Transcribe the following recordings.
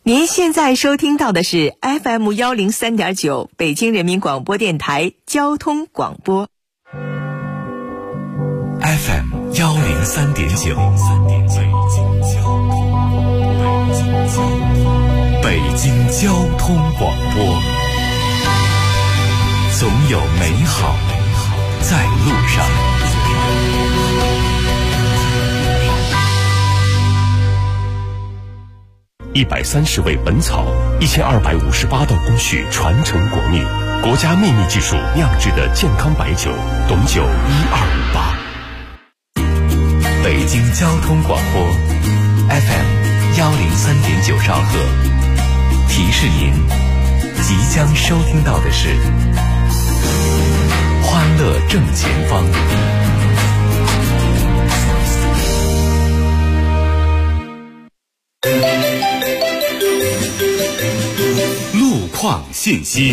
您现在收听到的是 FM103.9 北京人民广播电台交通广播。 FM103.9 北京交通广播，总有美好在路上。130味本草，1258道工序传承国秘，国家秘密技术酿制的健康白酒，董酒1258。北京交通广播 FM103.9 兆赫，提示您即将收听到的是欢乐正前方。路况信息。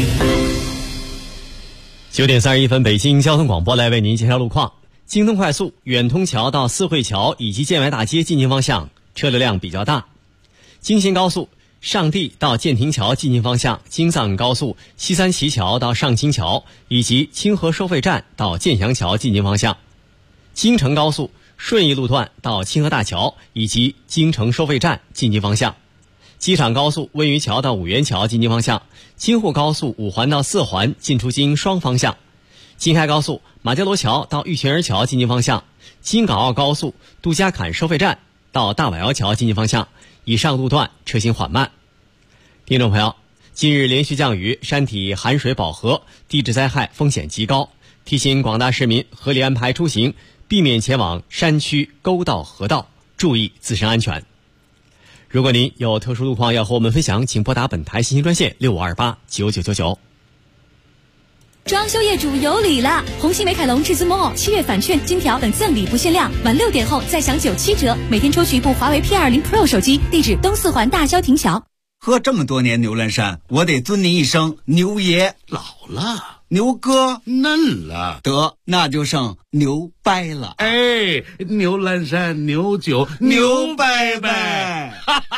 9点31分，北京交通广播来为您介绍路况。京通快速远通桥到四惠桥以及建外大街进京方向车流量比较大。京新高速上地到建亭桥进京方向，京藏高速西三旗桥到上清桥以及清河收费站到建祥桥进京方向。京承高速顺义路段到清河大桥以及京承收费站进京方向。机场高速温榆桥到五原桥进京方向，京沪高速五环到四环进出京双方向，京开高速马家罗桥到玉泉儿桥进京方向，京港澳高速杜家坎收费站到大瓦窑桥进京方向，以上路段车行缓慢。听众朋友，近日连续降雨，山体含水饱和，地质灾害风险极高，提醒广大市民合理安排出行，避免前往山区、沟道、河道，注意自身安全。如果您有特殊路况要和我们分享，请拨打本台信息专线6528999999。 装修业主有礼了！红星美凯龙至尊 Mall7月返券、金条等赠礼不限量，晚6点后再享97折，每天抽取一部华为 P20 Pro 手机。地址东四环大郊亭桥。 喝这么多年牛栏山，我得尊您一声牛爷。 老了， 牛哥嫩了， 得那就剩牛掰了。 哎，牛栏山牛酒牛掰掰。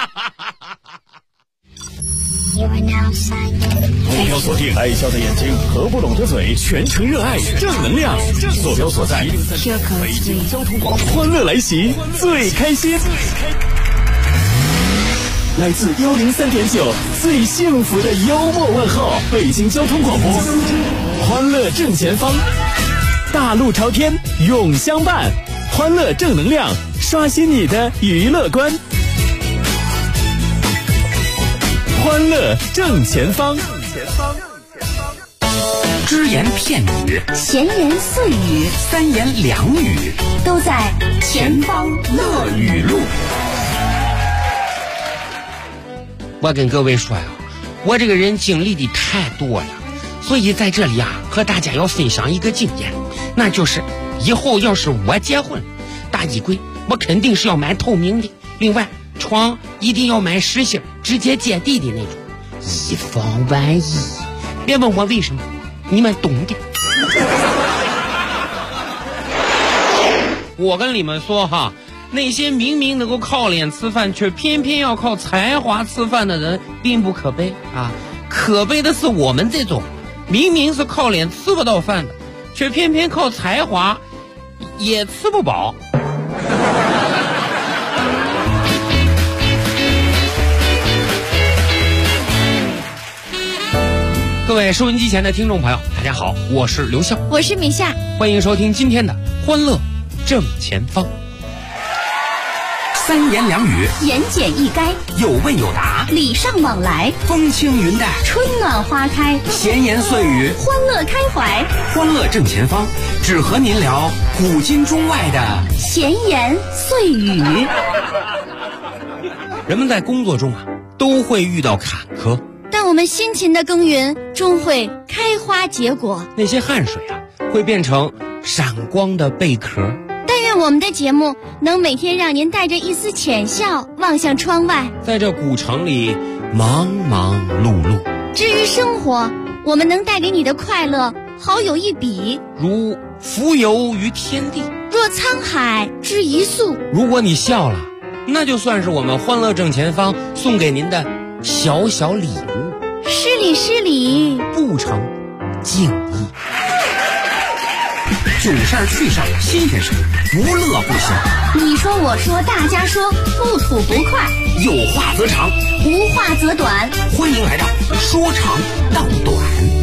目标锁定，爱笑的眼睛，合不拢的嘴，全程热爱正能量。坐标所在北京交通广播，欢乐来袭，最开心。来自103.9最幸福的幽默问候，北京交通广播，欢乐正前方，大路朝天永相伴，欢乐正能量，刷新你的娱乐观。欢乐正前方， 只言片语， 闲言碎语， 三言两语， 都在前方乐语录。 我跟各位说呀，我这个人经历的太多了，所以在这里啊，和大家要分享一个经验，那就是以后要是我结婚，大衣柜我肯定是要买透明的，另外床一定要买实心直接接地的那种，以防万一。别问我为什么，你们懂的。我跟你们说哈，那些明明能够靠脸吃饭，却偏偏要靠才华吃饭的人，并不可悲啊！可悲的是我们这种明明是靠脸吃不到饭的，却偏偏靠才华也吃不饱。各位收音机前的听众朋友，大家好，我是刘笑， 我是米夏， 欢迎收听今天的欢乐正前方。三言两语， 言简意赅， 有问有答， 礼尚往来， 风轻云淡， 春暖花开， 闲言碎语， 欢乐开怀。 欢乐正前方，只和您聊古今中外的闲言碎语。 人们在工作中啊，都会遇到坎坷， 但我们辛勤的耕耘终会开花结果， 那些汗水啊，会变成闪光的贝壳。 但愿我们的节目能每天让您带着一丝浅笑望向窗外， 在这古城里忙忙碌碌。 至于生活，我们能带给你的快乐好有一比， 如浮游于天地， 若沧海之一粟。 如果你笑了，那就算是我们欢乐正前方送给您的小小礼物， 失礼， 不成敬意。囧事儿趣事儿新鲜事儿，不乐不行。 你说我说大家说，不吐不快， 有话则长， 无话则短。 欢迎来到说长道短。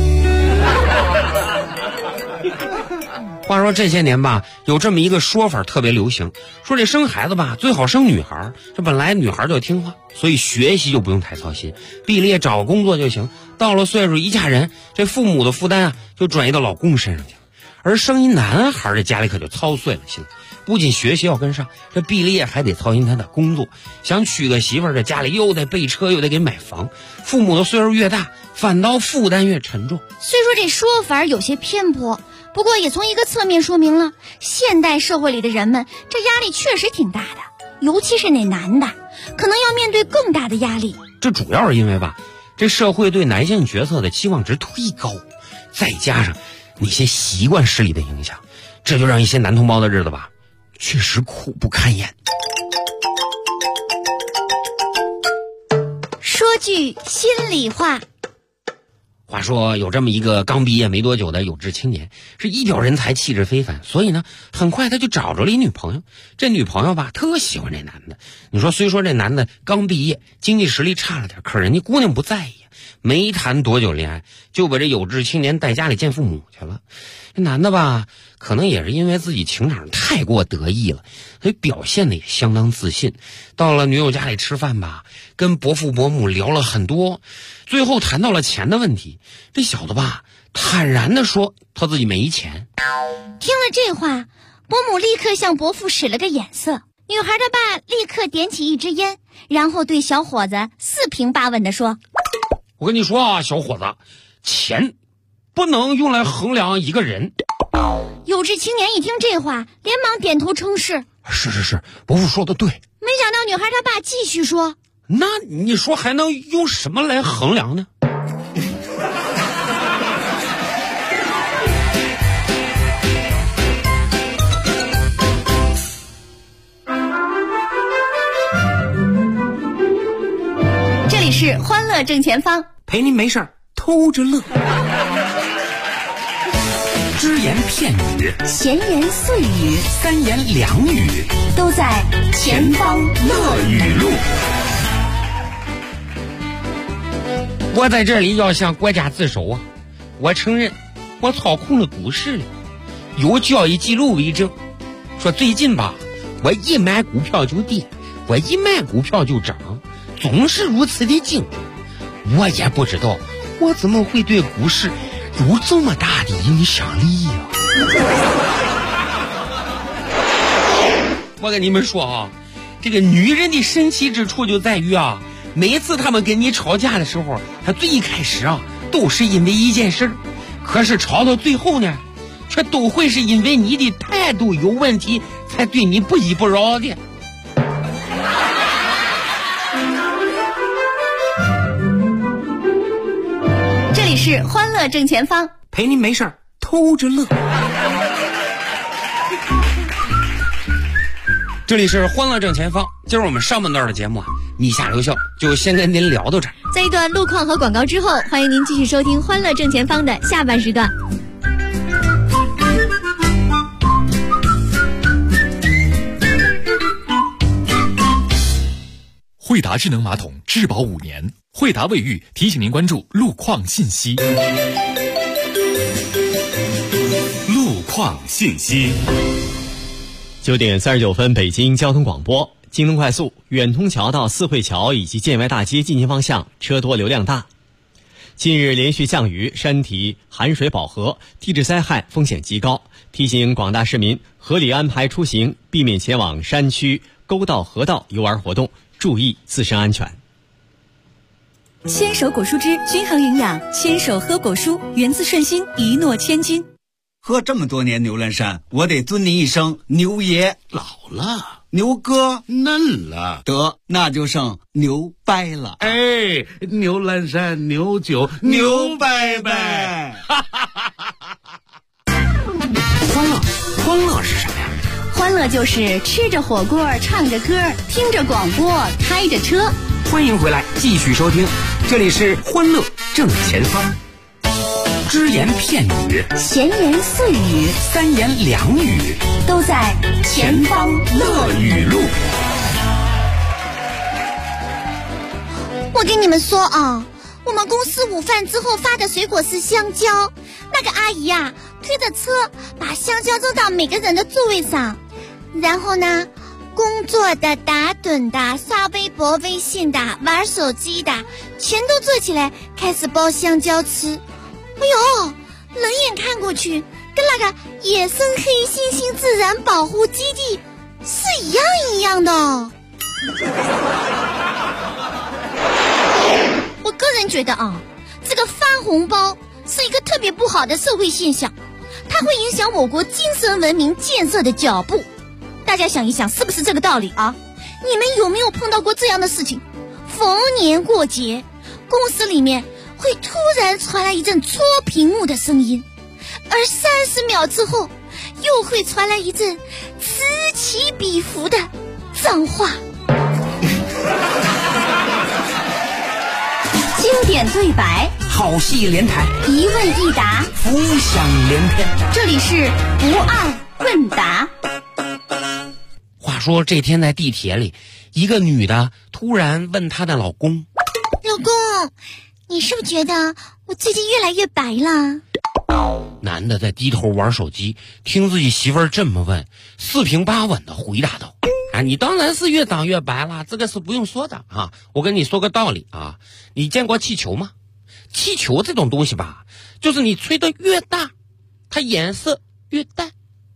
话说这些年吧，有这么一个说法特别流行，说这生孩子吧最好生女孩，这本来女孩就听话，所以学习就不用太操心，毕了业找工作就行，到了岁数一嫁人，这父母的负担就转移到老公身上去了。而生一男孩，这家里可就操碎了心，不仅学习要跟上，这毕了业还得操心他的工作，想娶个媳妇儿，这家里又得备车又得给买房，父母的岁数越大，反倒负担越沉重。 虽说这说法有些偏颇，不过也从一个侧面说明了现代社会里的人们这压力确实挺大的，尤其是那男的可能要面对更大的压力。 这主要是因为吧，这社会对男性角色的期望值忒高，再加上那些习惯势力的影响，这就让一些男同胞的日子吧确实苦不堪言。 说句心里话， 话说有这么一个刚毕业没多久的有志青年，是一表人才，气质非凡，所以呢很快他就找着了一女朋友。这女朋友吧特喜欢这男的，你说虽说这男的刚毕业，经济实力差了点，可人家姑娘不在意，没谈多久恋爱就把这有志青年带家里见父母去了。这男的吧可能也是因为自己情场太过得意了，所以表现的也相当自信。到了女友家里吃饭吧，跟伯父伯母聊了很多，最后谈到了钱的问题。这小子吧坦然地说他自己没钱。 听了这话，伯母立刻向伯父使了个眼色，女孩的爸立刻点起一支烟，然后对小伙子四平八稳地说， 我跟你说啊，小伙子，钱不能用来衡量一个人。 有志青年一听这话，连忙点头称是。 是，伯父说的对。 没想到女孩她爸继续说， 那你说还能用什么来衡量呢？ 这里是欢乐正前方， 陪您没事偷着乐。只言片语， 闲言碎语， 三言两语， 都在前方乐语录。 我在这里要向国家自首啊！我承认我操控了股市了，有交易记录为证。说最近吧，我一买股票就跌，我一卖股票就涨，总是如此的精。我也不知道我怎么会对股市有这么大的影响力呀！我跟你们说啊，这个女人的神奇之处就在于啊，每次她们跟你吵架的时候，她最一开始啊都是因为一件事，可是吵到最后呢，却都会是因为你的态度有问题，才对你不依不饶的。 这里是欢乐正前方， 陪您没事偷着乐。这里是欢乐正前方，今儿我们上半段的节目啊，你下留笑就先跟您聊到这儿。 在一段路况和广告之后，欢迎您继续收听欢乐正前方的下半时段。 惠达智能马桶质保5年，惠达卫浴提醒您关注路况信息。 路况信息。 9点39分，北京交通广播。京东快速远通桥到四惠桥以及建外大街进行方向车多流量大。近日连续降雨，山体含水饱和，地质灾害风险极高，提醒广大市民合理安排出行，避免前往山区、沟道、河道游玩活动，注意自身安全。 牵手果蔬汁均衡营养，牵手喝果蔬，源自顺心，一诺千金。 喝这么多年牛栏山，我得尊你一声牛爷。 老了， 牛哥嫩了， 得那就剩牛掰了。 哎，牛栏山牛酒牛掰掰。 欢乐是什么呀？ 欢乐就是吃着火锅，唱着歌，听着广播，开着车。 欢迎回来继续收听，这里是欢乐正前方。只言片语， 闲言碎语， 三言两语， 都在前方乐语录。我跟你们说啊，我们公司午饭之后发的水果是香蕉，那个阿姨啊推着车把香蕉扔到每个人的座位上，然后呢，工作的、打盹的、刷微博、微信的、玩手机的，全都坐起来开始剥香蕉吃。哎呦，冷眼看过去，跟那个野生黑猩猩自然保护基地是一样的。我个人觉得啊，这个发红包是一个特别不好的社会现象，它会影响我国精神文明建设的脚步。大家想一想，是不是这个道理啊？你们有没有碰到过这样的事情？逢年过节，公司里面会突然传来一阵戳屏幕的声音，而30秒之后又会传来一阵此起彼伏的脏话。经典对白， 好戏连台， 一问一答， 浮想联翩。 这里是不二问答。 话说这天在地铁里，一个女的突然问她的老公： 老公，你是不是觉得我最近越来越白了？ 男的在低头玩手机，听自己媳妇儿这么问，四平八稳的回答道：你当然是越长越白了，这个是不用说的啊。我跟你说个道理啊，你见过气球吗？气球这种东西吧，就是你吹得越大，它颜色越淡。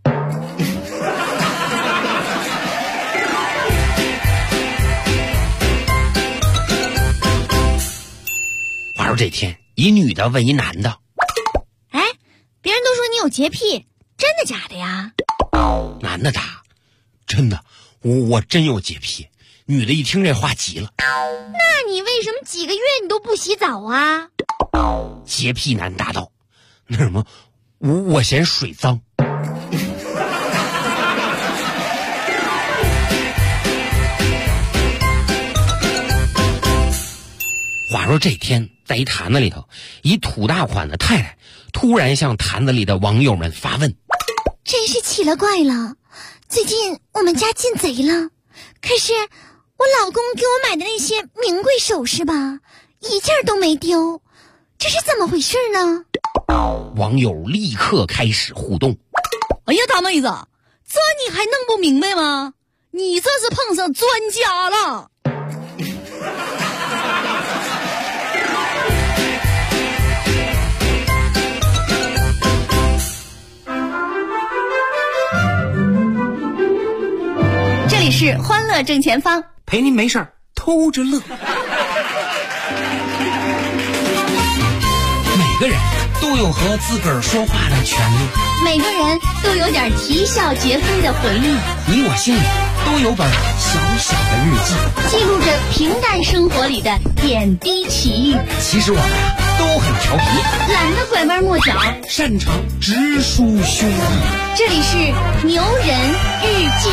话说这天，一女的问一男的： 哎，别人都说你有洁癖，真的假的呀？ 男的答：真的，我真有洁癖。女的一听这话急了： 那你为什么几个月你都不洗澡啊？ 洁癖男答道：那什么，我嫌水脏。话说这天，在一坛子里头，一土大款的太太突然向坛子里的网友们发问： 真是奇了怪了，最近我们家进贼了，可是我老公给我买的那些名贵首饰吧，一件都没丢，这是怎么回事呢？ 网友立刻开始互动： 哎呀，大妹子，这你还弄不明白吗？你这是碰上专家了。 这里是欢乐正前方， 陪您没事偷着乐。每个人都有和自个儿说话的权利， 每个人都有点啼笑皆非的回忆， 你我心里都有本小小的日记， 记录着平淡生活里的点滴奇遇。 其实我们都很调皮， 懒得拐弯抹角， 擅长直抒胸臆。 这里是牛人日记。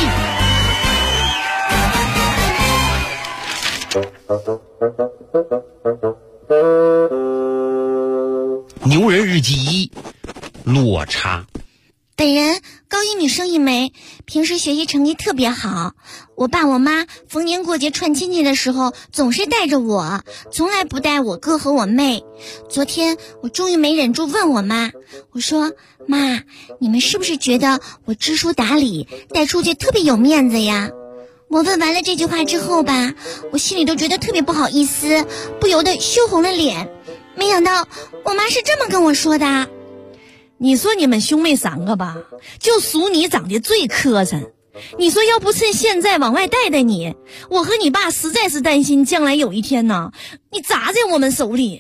牛人日记1：落差。 本人高一女生一枚，平时学习成绩特别好。我爸我妈逢年过节串亲戚的时候，总是带着我，从来不带我哥和我妹。昨天我终于没忍住问我妈，我说：妈，你们是不是觉得我知书达理，带出去特别有面子呀？我问完了这句话之后吧，我心里都觉得特别不好意思，不由得羞红了脸。没想到我妈是这么跟我说的： 你说你们兄妹3个吧，就属你长得最磕碜。你说要不趁现在往外带你，我和你爸实在是担心将来有一天呢，你砸在我们手里。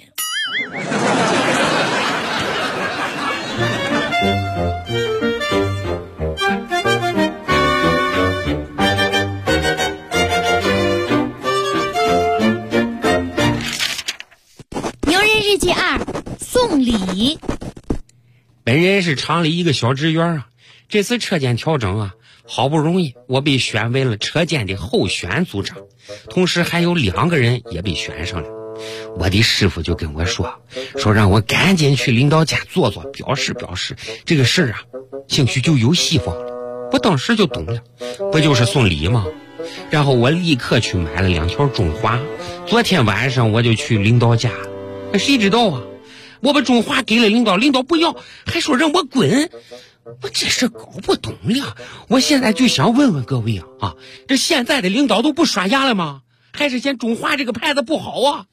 牛人日记2：送礼。 本人是厂里一个小职员啊，这次车间调整啊， 好不容易我被选为了车间的候选组长，同时还有2个人也被选上了。我的师傅就跟我说让我赶紧去领导家坐坐，表示这个事儿啊，兴许就有希望了。我当时就懂了，不就是送礼吗？然后我立刻去买了2条中华，昨天晚上我就去领导家了。谁知道啊，我把中华给了领导，领导不要，还说让我滚。我这事搞不懂了。我现在就想问问各位啊，这现在的领导都不刷牙了吗？还是嫌中华这个牌子不好啊？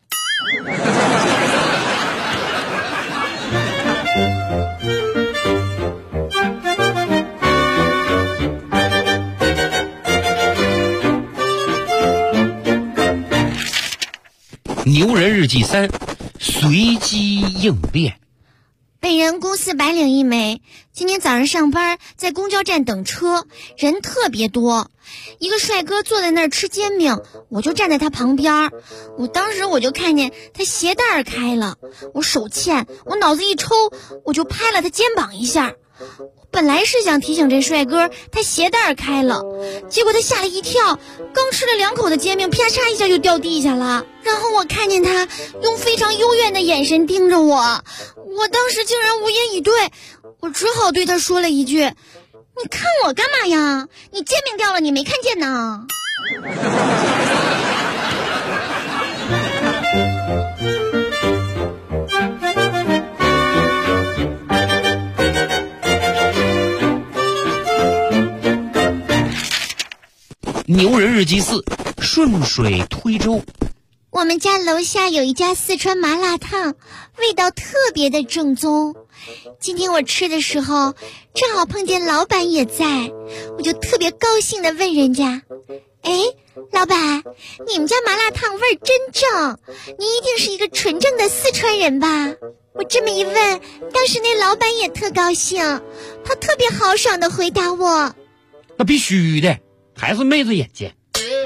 牛人日记3，随机应变。 本人公司白领一枚，今天早上上班，在公交站等车，人特别多。一个帅哥坐在那儿吃煎饼，我就站在他旁边。当时我就看见他鞋带开了，我手欠，我脑子一抽，我就拍了他肩膀一下。本来是想提醒这帅哥他鞋带开了，结果他吓了一跳，刚吃了2口的煎饼，啪嚓一下就掉地下了。然后我看见他用非常幽怨的眼神盯着我当时竟然无言以对，我只好对他说了一句：你看我干嘛呀？你煎饼掉了你没看见呢？ 牛人日记4，顺水推舟。 我们家楼下有一家四川麻辣烫，味道特别的正宗。今天我吃的时候正好碰见老板也在，我就特别高兴地问人家：老板，你们家麻辣烫味儿真正，你一定是一个纯正的四川人吧？我这么一问，当时那老板也特高兴，他特别豪爽地回答我： 那必须的，还是妹子眼尖。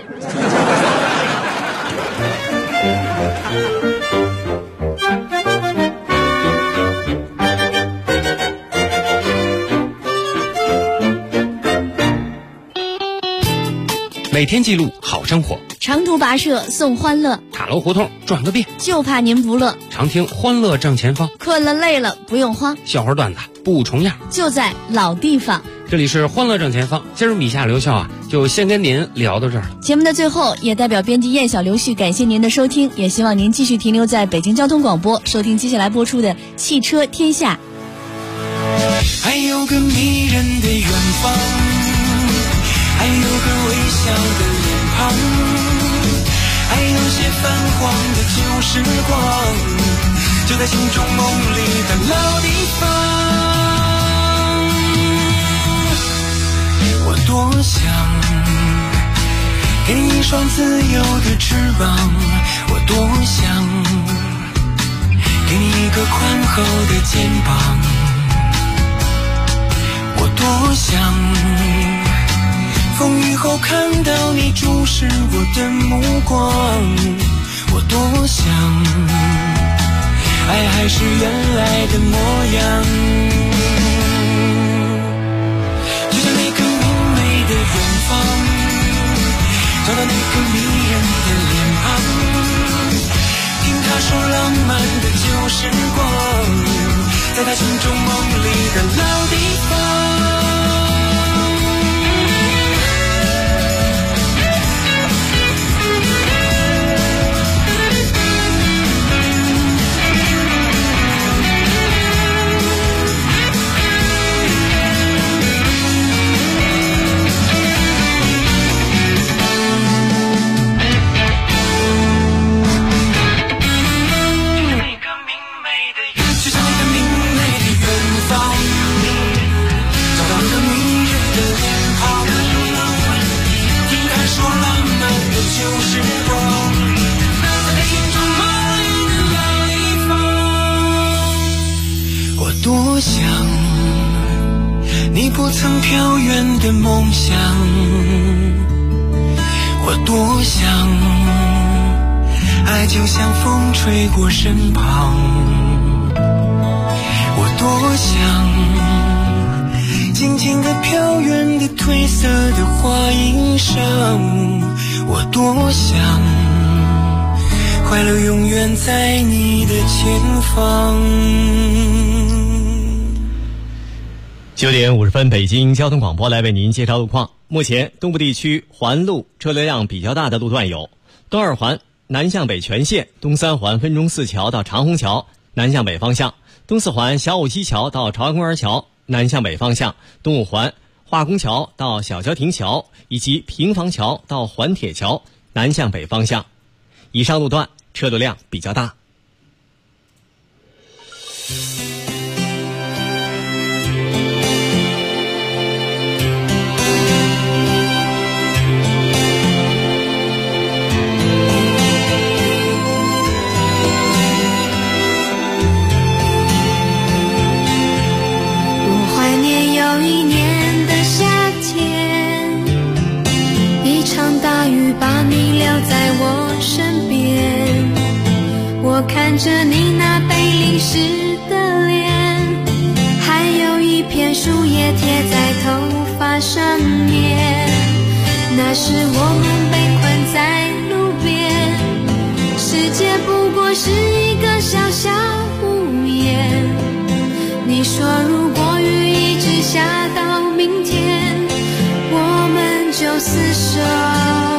每天记录好生活， 长途跋涉送欢乐， 塔楼胡同转个遍， 就怕您不乐。 常听欢乐正前方， 困了累了不用慌， 笑话段子不重样， 就在老地方。 这里是欢乐正前方，今儿米夏刘笑啊，就先跟您聊到这儿了。 节目的最后，也代表编辑燕小刘旭感谢您的收听，也希望您继续停留在北京交通广播，收听接下来播出的《汽车天下》。 还有个迷人的远方，还有个微笑的脸庞，还有些泛黄的旧时光，就在心中梦里的老地方。我多想给你一双自由的翅膀，我多想给你一个宽厚的肩膀，我多想风雨后看到你注视我的目光，我多想爱还是原来的模样，就像那个明媚的远方，找到那个迷人的脸庞，听他说浪漫的旧时光，在他心中梦里的老地方。多想你不曾飘远的梦想，我多想爱就像风吹过身旁，我多想静静地飘远的褪色的花衣裳，我多想快乐永远在你的前方。 9点50分，北京交通广播来为您介绍路况。目前东部地区环路车流量比较大的路段有东二环南向北全线，东三环分钟寺桥到长虹桥南向北方向，东四环小武溪桥到朝阳公园桥南向北方向，东五环化工桥到小桥亭桥以及平房桥到环铁桥南向北方向。以上路段车流量比较大。 我看着你那被淋湿的脸，还有一片树叶贴在头发上面。那时我们被困在路边，世界不过是一个小小屋檐。你说如果雨一直下到明天，我们就厮守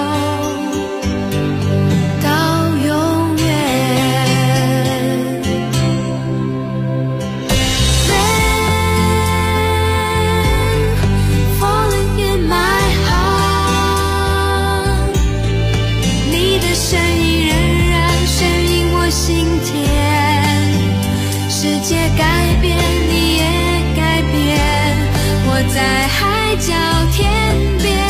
在海角天边。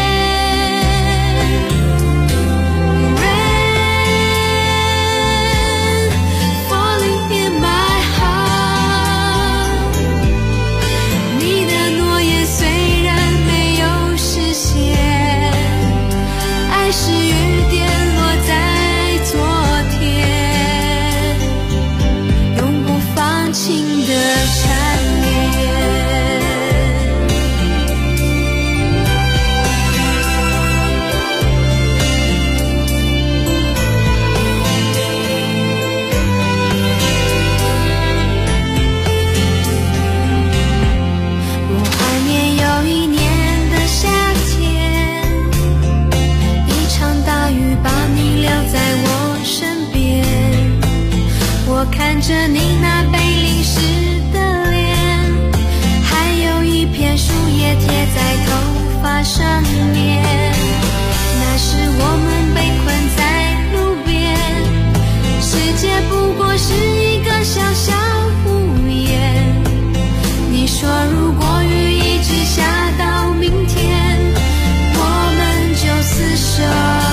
看着你那被淋湿的脸，还有一片树叶贴在头发上面。那时我们被困在路边，世界不过是一个小小屋檐。你说如果雨一直下到明天，我们就厮守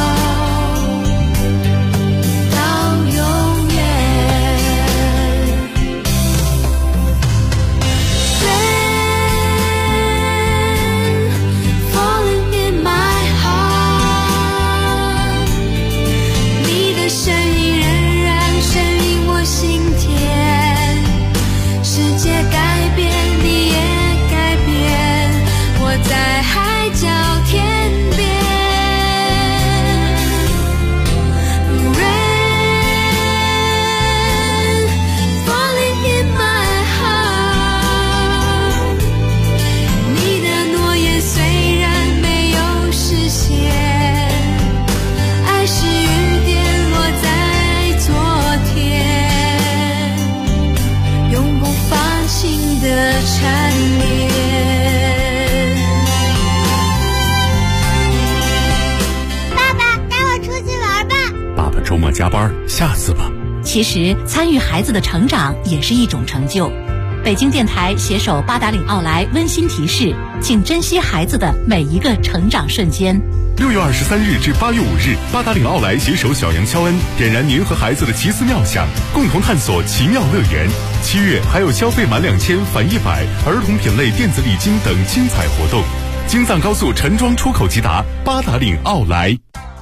加班，下次吧。 其实参与孩子的成长也是一种成就。北京电台携手八达岭奥莱温馨提示，请珍惜孩子的每一个成长瞬间。 6月23日至8月5日，八达岭奥莱携手小杨肖恩，点燃您和孩子的奇思妙想，共同探索奇妙乐园。7月还有消费满2000返100，儿童品类电子礼金等精彩活动。京藏高速陈庄出口即达，八达岭奥莱。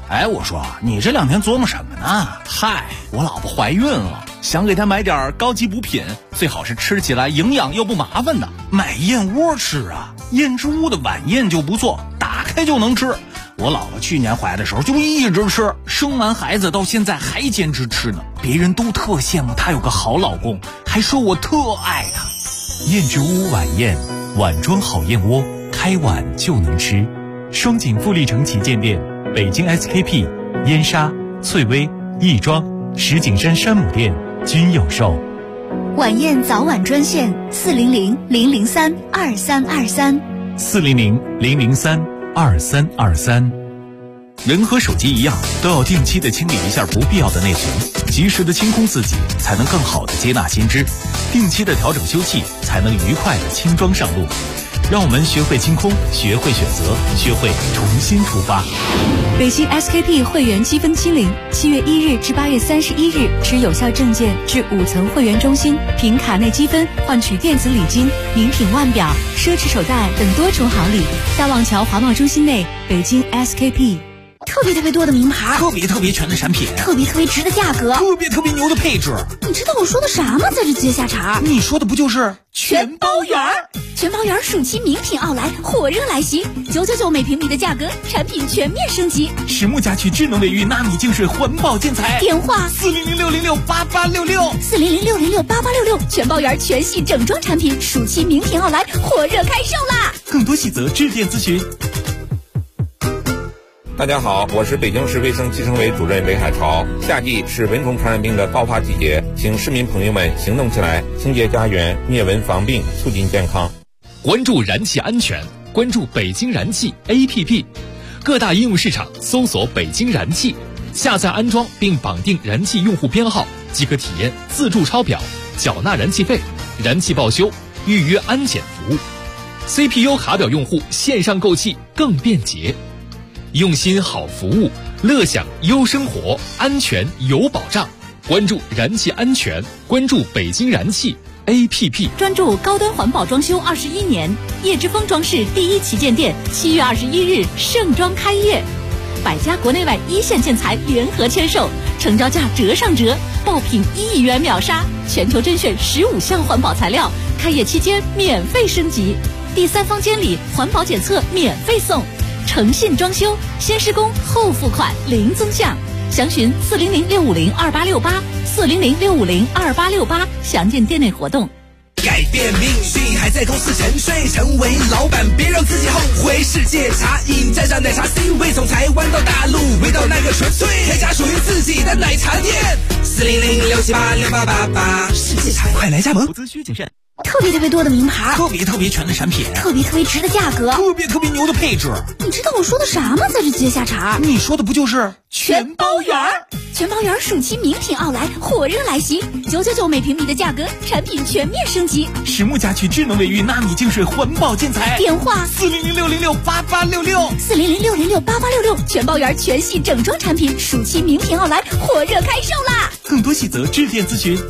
哎，我说你这2天琢磨什么呢？嗨，我老婆怀孕了，想给她买点高级补品，最好是吃起来营养又不麻烦的。买燕窝吃啊，燕之屋的晚宴就不错，打开就能吃。我老婆去年怀的时候就一直吃，生完孩子到现在还坚持吃呢。别人都特羡慕她有个好老公，还说我特爱她。 燕之屋晚宴，碗装好燕窝，开碗就能吃。双井富力城旗舰店、北京 SKP、燕莎、翠微、亦庄、石景山山姆店均有售。 晚宴早晚专线400-003-2323。 400-003-2323。人和手机一样，都要定期的清理一下不必要的内存，及时的清空自己，才能更好的接纳新知；定期的调整修葺，才能愉快的轻装上路。让我们学会清空，学会选择，学会重新出发。 北京 SKP 会员积分清零，7月1日至8月31日，持有效证件至5层会员中心，凭卡内积分换取电子礼金、名品腕表、奢侈手袋等多重好礼。大望桥华贸中心内，北京 SKP。 特别多的名牌， 特别全的产品， 特别值的价格， 特别牛的配置。 你知道我说的啥吗？在这接下茬， 你说的不就是全包圆？全包圆暑期名品奥莱火热来袭，999每平米的价格，产品全面升级。 实木家具智能卫浴纳米净水环保建材， 电话 400-606-8866，400-606-8866， 全包圆全系整装产品暑期名品奥莱火热开售啦！ 更多细则致电咨询。 大家好，我是北京市卫生计生委主任韦海潮。夏季是蚊虫传染病的爆发季节，请市民朋友们行动起来，清洁家园，灭蚊防病，促进健康。 关注燃气安全，关注北京燃气 APP， 各大应用市场搜索北京燃气，下载安装并绑定燃气用户编号，即可体验自助抄表、缴纳燃气费、燃气报修、预约安检服务。CPU 卡表用户线上购气更便捷。用心好服务，乐享优生活，安全有保障。关注燃气安全，关注北京燃气 APP。 专注高端环保装修21年，叶之峰装饰第一旗舰店7月21日盛装开业，100家国内外一线建材联合签售，成交价折上折，爆品1亿元秒杀，全球甄选15项环保材料，开业期间免费升级，第3方监理环保检测免费送。诚信装修，先施工后付款，零增项。详询400-650-2868，400-650-2868，详见店内活动。 改变命运还在公司沉睡，成为老板别让自己后悔。世界茶饮沾上奶茶 C 位，从台湾到大陆，味道那个纯粹，开家属于自己的奶茶店。400-678-6888，世界茶快来加盟。 投资需谨慎。 特别多的名牌， 特别全的产品， 特别值的价格， 特别牛的配置。 你知道我说的啥吗？在这接下茬， 你说的不就是全包圆？全包圆暑期名品奥莱火热来袭，999每平米的价格，产品全面升级。 实木家具智能卫浴纳米净水环保建材， 电话 400-606-8866，400-606-8866， 全包圆全系整装产品暑期名品奥莱火热开售啦！ 更多细则致电咨询。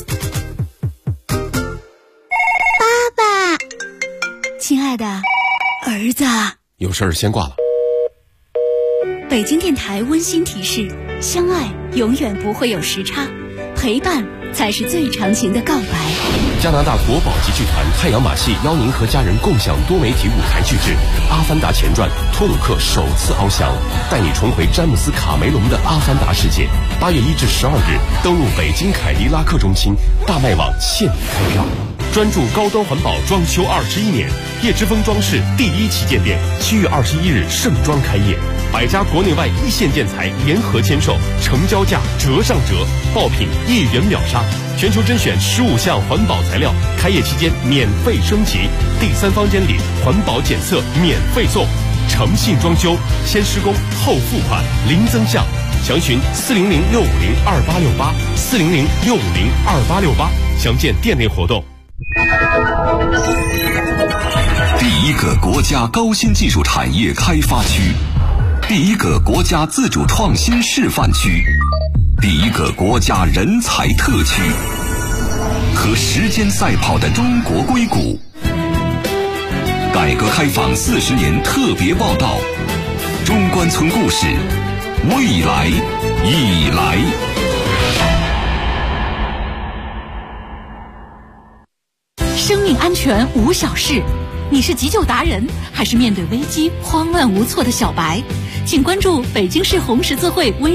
亲爱的儿子， 有事儿先挂了。 北京电台温馨提示：相爱永远不会有时差，陪伴才是最长情的告白。 加拿大国宝级剧团太阳马戏邀您和家人共享多媒体舞台剧制《阿凡达前传》，托鲁克首次翱翔，带你重回詹姆斯·卡梅隆的阿凡达世界。8月1至12日，登陆北京凯迪拉克中心，大麦网现已开票。专注高端环保装修21年，叶之峰装饰第一旗舰店7月21日盛装开业，100家国内外一线建材联合签售，成交价折上折，爆品1亿元秒杀，全球甄选15项环保材料，开业期间免费升级，第3方监理环保检测免费送，诚信装修，先施工后付款，零增项。详询400-650-2868，400-650-2868，详见店内活动。 第一个国家高新技术产业开发区，第一个国家自主创新示范区，第一个国家人才特区，和时间赛跑的中国硅谷。改革开放40年特别报道，中关村故事， 未来已来。 生命安全无小事，你是急救达人，还是面对危机慌乱无措的小白？请关注北京市红十字会微